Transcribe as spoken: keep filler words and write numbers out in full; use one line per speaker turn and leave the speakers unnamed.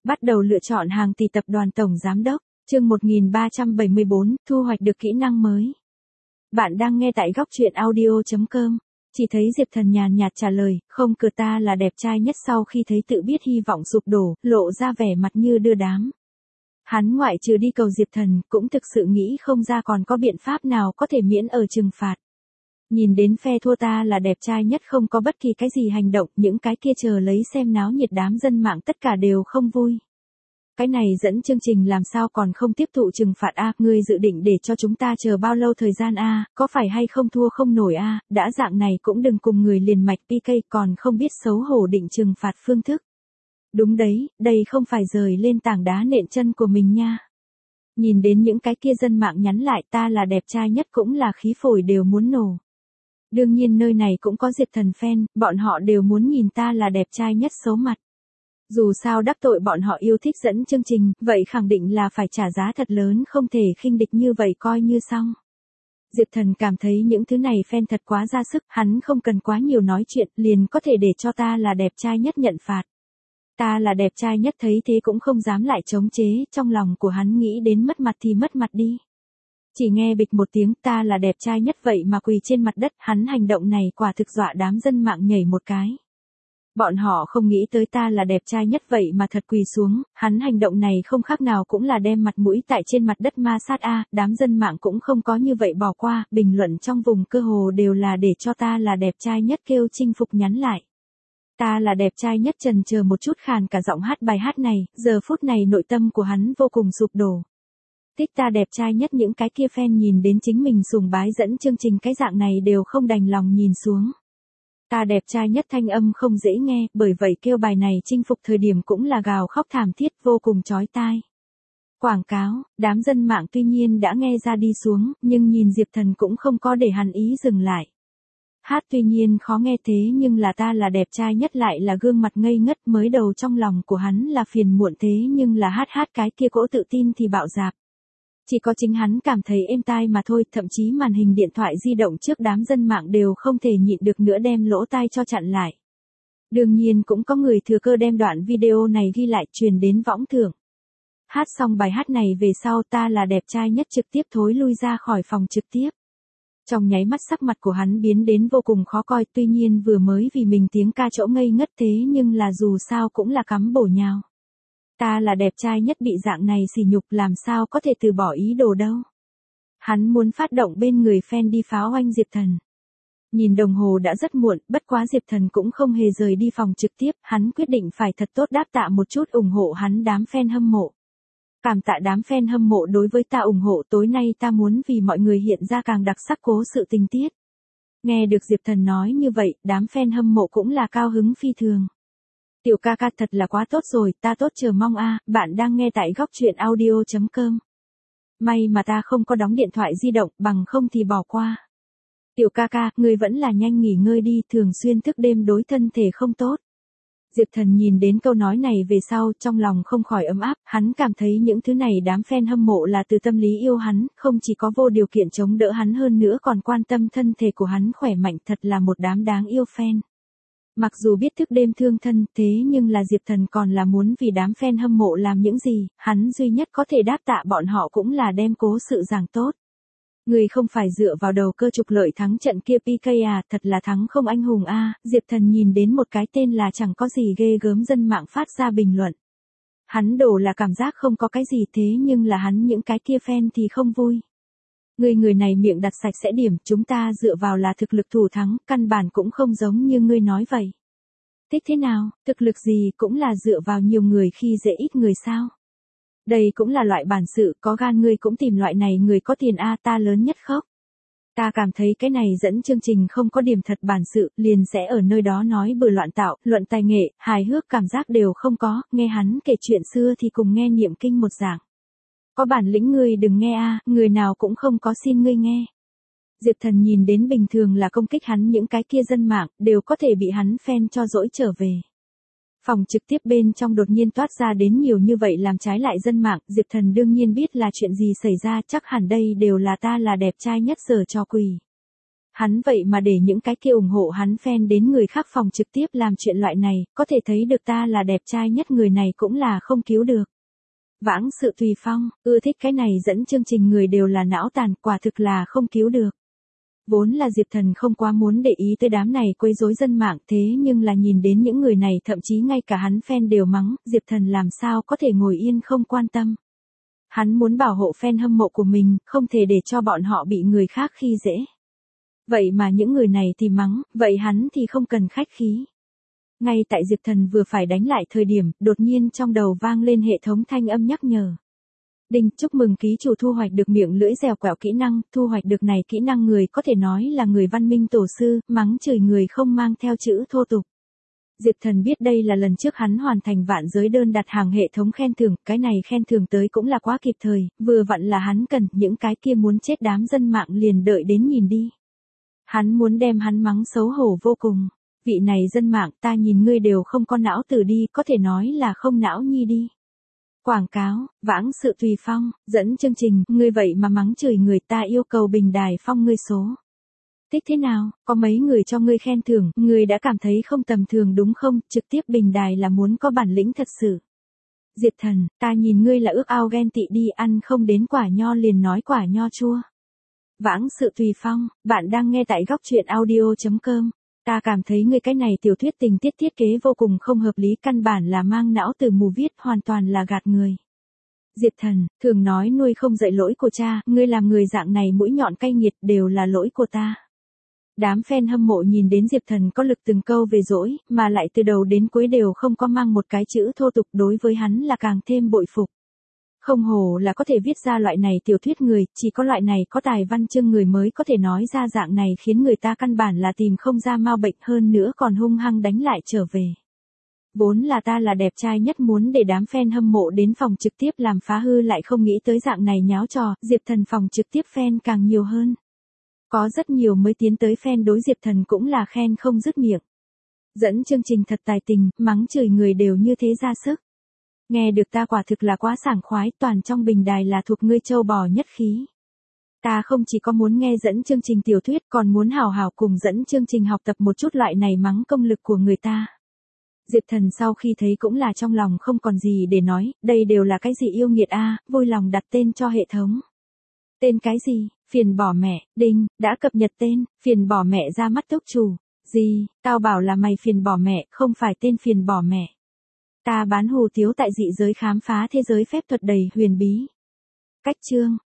Bắt đầu lựa chọn hàng tỷ tập đoàn tổng giám đốc, chương một nghìn ba trăm bảy mươi bốn, thu hoạch được kỹ năng mới. Bạn đang nghe tại góc truyện audio chấm com. Chỉ thấy Diệp Thần nhàn nhạt trả lời, không cửa ta là đẹp trai nhất. Sau khi thấy tự biết hy vọng sụp đổ, lộ ra vẻ mặt như đưa đám. Hắn ngoại trừ đi cầu Diệp Thần, cũng thực sự nghĩ không ra còn có biện pháp nào có thể miễn ở trừng phạt. Nhìn đến phe thua ta là đẹp trai nhất không có bất kỳ cái gì hành động, những cái kia chờ lấy xem náo nhiệt đám dân mạng tất cả đều không vui. Cái này dẫn chương trình làm sao còn không tiếp thụ trừng phạt a, ngươi dự định để cho chúng ta chờ bao lâu thời gian a, có phải hay không thua không nổi a, đã dạng này cũng đừng cùng người liền mạch pê ca còn không biết xấu hổ định trừng phạt phương thức. Đúng đấy, đây không phải rời lên tảng đá nện chân của mình nha. Nhìn đến những cái kia dân mạng nhắn lại ta là đẹp trai nhất cũng là khí phổi đều muốn nổ. Đương nhiên nơi này cũng có Diệp Thần fan, bọn họ đều muốn nhìn ta là đẹp trai nhất xấu mặt. Dù sao đắc tội bọn họ yêu thích dẫn chương trình, vậy khẳng định là phải trả giá thật lớn, không thể khinh địch như vậy coi như xong. Diệp Thần cảm thấy những thứ này fan thật quá ra sức, hắn không cần quá nhiều nói chuyện, liền có thể để cho ta là đẹp trai nhất nhận phạt. Ta là đẹp trai nhất thấy thế cũng không dám lại chống chế, trong lòng của hắn nghĩ đến mất mặt thì mất mặt đi. Chỉ nghe bịch một tiếng ta là đẹp trai nhất vậy mà quỳ trên mặt đất, hắn hành động này quả thực dọa đám dân mạng nhảy một cái. Bọn họ không nghĩ tới ta là đẹp trai nhất vậy mà thật quỳ xuống, hắn hành động này không khác nào cũng là đem mặt mũi tại trên mặt đất ma sát a, đám dân mạng cũng không có như vậy bỏ qua, bình luận trong vùng cơ hồ đều là để cho ta là đẹp trai nhất kêu chinh phục nhắn lại. Ta là đẹp trai nhất trần chờ một chút khàn cả giọng hát bài hát này, giờ phút này nội tâm của hắn vô cùng sụp đổ. Thích ta đẹp trai nhất những cái kia fan nhìn đến chính mình sùng bái dẫn chương trình cái dạng này đều không đành lòng nhìn xuống. Ta đẹp trai nhất thanh âm không dễ nghe, bởi vậy kêu bài này chinh phục thời điểm cũng là gào khóc thảm thiết vô cùng chói tai. Quảng cáo, đám dân mạng tuy nhiên đã nghe ra đi xuống, nhưng nhìn Diệp Thần cũng không có để hắn ý dừng lại. Hát tuy nhiên khó nghe thế nhưng là ta là đẹp trai nhất lại là gương mặt ngây ngất, mới đầu trong lòng của hắn là phiền muộn thế nhưng là hát hát cái kia cỗ tự tin thì bạo dạp. Chỉ có chính hắn cảm thấy êm tai mà thôi, thậm chí màn hình điện thoại di động trước đám dân mạng đều không thể nhịn được nữa đem lỗ tai cho chặn lại. Đương nhiên cũng có người thừa cơ đem đoạn video này ghi lại truyền đến võng thưởng. Hát xong bài hát này về sau ta là đẹp trai nhất trực tiếp thối lui ra khỏi phòng trực tiếp. Trong nháy mắt sắc mặt của hắn biến đến vô cùng khó coi, tuy nhiên vừa mới vì mình tiếng ca chỗ ngây ngất thế nhưng là dù sao cũng là cắm bổ nhào. Ta là đẹp trai nhất bị dạng này sỉ nhục làm sao có thể từ bỏ ý đồ đâu. Hắn muốn phát động bên người fan đi phá oanh Diệp Thần. Nhìn đồng hồ đã rất muộn, bất quá Diệp Thần cũng không hề rời đi phòng trực tiếp, hắn quyết định phải thật tốt đáp tạ một chút ủng hộ hắn đám fan hâm mộ. Cảm tạ đám fan hâm mộ đối với ta ủng hộ, tối nay ta muốn vì mọi người hiện ra càng đặc sắc cố sự tình tiết. Nghe được Diệp Thần nói như vậy, đám fan hâm mộ cũng là cao hứng phi thường. Tiểu ca ca thật là quá tốt rồi, ta tốt chờ mong a, bạn đang nghe tại góc truyện audio chấm com. May mà ta không có đóng điện thoại di động, bằng không thì bỏ qua. Tiểu ca ca, ngươi vẫn là nhanh nghỉ ngơi đi, thường xuyên thức đêm đối thân thể không tốt. Diệp Thần nhìn đến câu nói này về sau, trong lòng không khỏi ấm áp, hắn cảm thấy những thứ này đám fan hâm mộ là từ tâm lý yêu hắn, không chỉ có vô điều kiện chống đỡ hắn hơn nữa còn quan tâm thân thể của hắn khỏe mạnh, thật là một đám đáng yêu fan. Mặc dù biết thức đêm thương thân, thế nhưng là Diệp Thần còn là muốn vì đám fan hâm mộ làm những gì, hắn duy nhất có thể đáp tạ bọn họ cũng là đem cố sự giảng tốt. Người không phải dựa vào đầu cơ trục lợi thắng trận kia pê ca à, thật là thắng không anh hùng a. Diệp Thần nhìn đến một cái tên là chẳng có gì ghê gớm dân mạng phát ra bình luận. Hắn đổ là cảm giác không có cái gì thế nhưng là hắn những cái kia fan thì không vui. Người người này miệng đặt sạch sẽ điểm, chúng ta dựa vào là thực lực thủ thắng, căn bản cũng không giống như ngươi nói vậy. Thích thế nào, thực lực gì cũng là dựa vào nhiều người khi dễ ít người sao. Đây cũng là loại bản sự, có gan ngươi cũng tìm loại này người có tiền a, ta lớn nhất khóc. Ta cảm thấy cái này dẫn chương trình không có điểm thật bản sự, liền sẽ ở nơi đó nói bừa loạn tạo, luận tài nghệ, hài hước cảm giác đều không có, nghe hắn kể chuyện xưa thì cùng nghe niệm kinh một dạng. Có bản lĩnh ngươi đừng nghe a, người nào cũng không có xin ngươi nghe. Diệp Thần nhìn đến bình thường là công kích hắn những cái kia dân mạng, đều có thể bị hắn fan cho dỗi trở về. Phòng trực tiếp bên trong đột nhiên toát ra đến nhiều như vậy làm trái lại dân mạng, Diệp Thần đương nhiên biết là chuyện gì xảy ra, chắc hẳn đây đều là ta là đẹp trai nhất giờ cho quỳ. Hắn vậy mà để những cái kia ủng hộ hắn fan đến người khác phòng trực tiếp làm chuyện loại này, có thể thấy được ta là đẹp trai nhất người này cũng là không cứu được. Vãng sự tùy phong, ưa thích cái này dẫn chương trình người đều là não tàn, quả thực là không cứu được. Vốn là Diệp Thần không quá muốn để ý tới đám này quấy rối dân mạng, thế nhưng là nhìn đến những người này thậm chí ngay cả hắn fan đều mắng, Diệp Thần làm sao có thể ngồi yên không quan tâm. Hắn muốn bảo hộ fan hâm mộ của mình, không thể để cho bọn họ bị người khác khi dễ. Vậy mà những người này thì mắng, vậy hắn thì không cần khách khí. Ngay tại Diệp Thần vừa phải đánh lại thời điểm, đột nhiên trong đầu vang lên hệ thống thanh âm nhắc nhở. Đinh, chúc mừng ký chủ thu hoạch được miệng lưỡi dẻo quẹo kỹ năng, thu hoạch được này kỹ năng người có thể nói là người văn minh tổ sư, mắng chửi người không mang theo chữ thô tục. Diệp Thần biết đây là lần trước hắn hoàn thành vạn giới đơn đặt hàng hệ thống khen thưởng, cái này khen thưởng tới cũng là quá kịp thời, vừa vặn là hắn cần, những cái kia muốn chết đám dân mạng liền đợi đến nhìn đi. Hắn muốn đem hắn mắng xấu hổ vô cùng. Vị này dân mạng, ta nhìn ngươi đều không có não tử đi, có thể nói là không não nhi đi. Quảng cáo, vãng sự tùy phong, dẫn chương trình, ngươi vậy mà mắng chửi người, ta yêu cầu bình đài phong ngươi số. Thích thế nào, có mấy người cho ngươi khen thưởng, ngươi đã cảm thấy không tầm thường đúng không, trực tiếp bình đài là muốn có bản lĩnh thật sự. Diệp Thần, ta nhìn ngươi là ước ao ghen tị đi, ăn không đến quả nho liền nói quả nho chua. Vãng sự tùy phong, bạn đang nghe tại góc truyện audio chấm com. Ta cảm thấy người cái này tiểu thuyết tình tiết thiết kế vô cùng không hợp lý, căn bản là mang não từ mù viết, hoàn toàn là gạt người. Diệp Thần, thường nói nuôi không dạy lỗi của cha, ngươi làm người dạng này mũi nhọn cay nghiệt đều là lỗi của ta. Đám fan hâm mộ nhìn đến Diệp Thần có lực từng câu về dỗi, mà lại từ đầu đến cuối đều không có mang một cái chữ thô tục, đối với hắn là càng thêm bội phục. Không hồ là có thể viết ra loại này tiểu thuyết người, chỉ có loại này có tài văn chương người mới có thể nói ra dạng này khiến người ta căn bản là tìm không ra mau bệnh, hơn nữa còn hung hăng đánh lại trở về. Vốn là ta là đẹp trai nhất, muốn để đám fan hâm mộ đến phòng trực tiếp làm phá hư, lại không nghĩ tới dạng này nháo trò, Diệp Thần phòng trực tiếp fan càng nhiều hơn. Có rất nhiều mới tiến tới fan đối Diệp Thần cũng là khen không dứt miệng. Dẫn chương trình thật tài tình, mắng chửi người đều như thế ra sức. Nghe được ta quả thực là quá sảng khoái, toàn trong bình đài là thuộc ngươi châu bò nhất khí. Ta không chỉ có muốn nghe dẫn chương trình tiểu thuyết, còn muốn hào hào cùng dẫn chương trình học tập một chút loại này mắng công lực của người ta. Diệp Thần sau khi thấy cũng là trong lòng không còn gì để nói, đây đều là cái gì yêu nghiệt a, vui lòng đặt tên cho hệ thống. Tên cái gì? Phiền bỏ mẹ, đinh, đã cập nhật tên, phiền bỏ mẹ ra mắt tốc chủ. Gì, tao bảo là mày phiền bỏ mẹ, không phải tên phiền bỏ mẹ. Ta bán hủ tiếu tại dị giới khám phá thế giới phép thuật đầy huyền bí. Cách chương,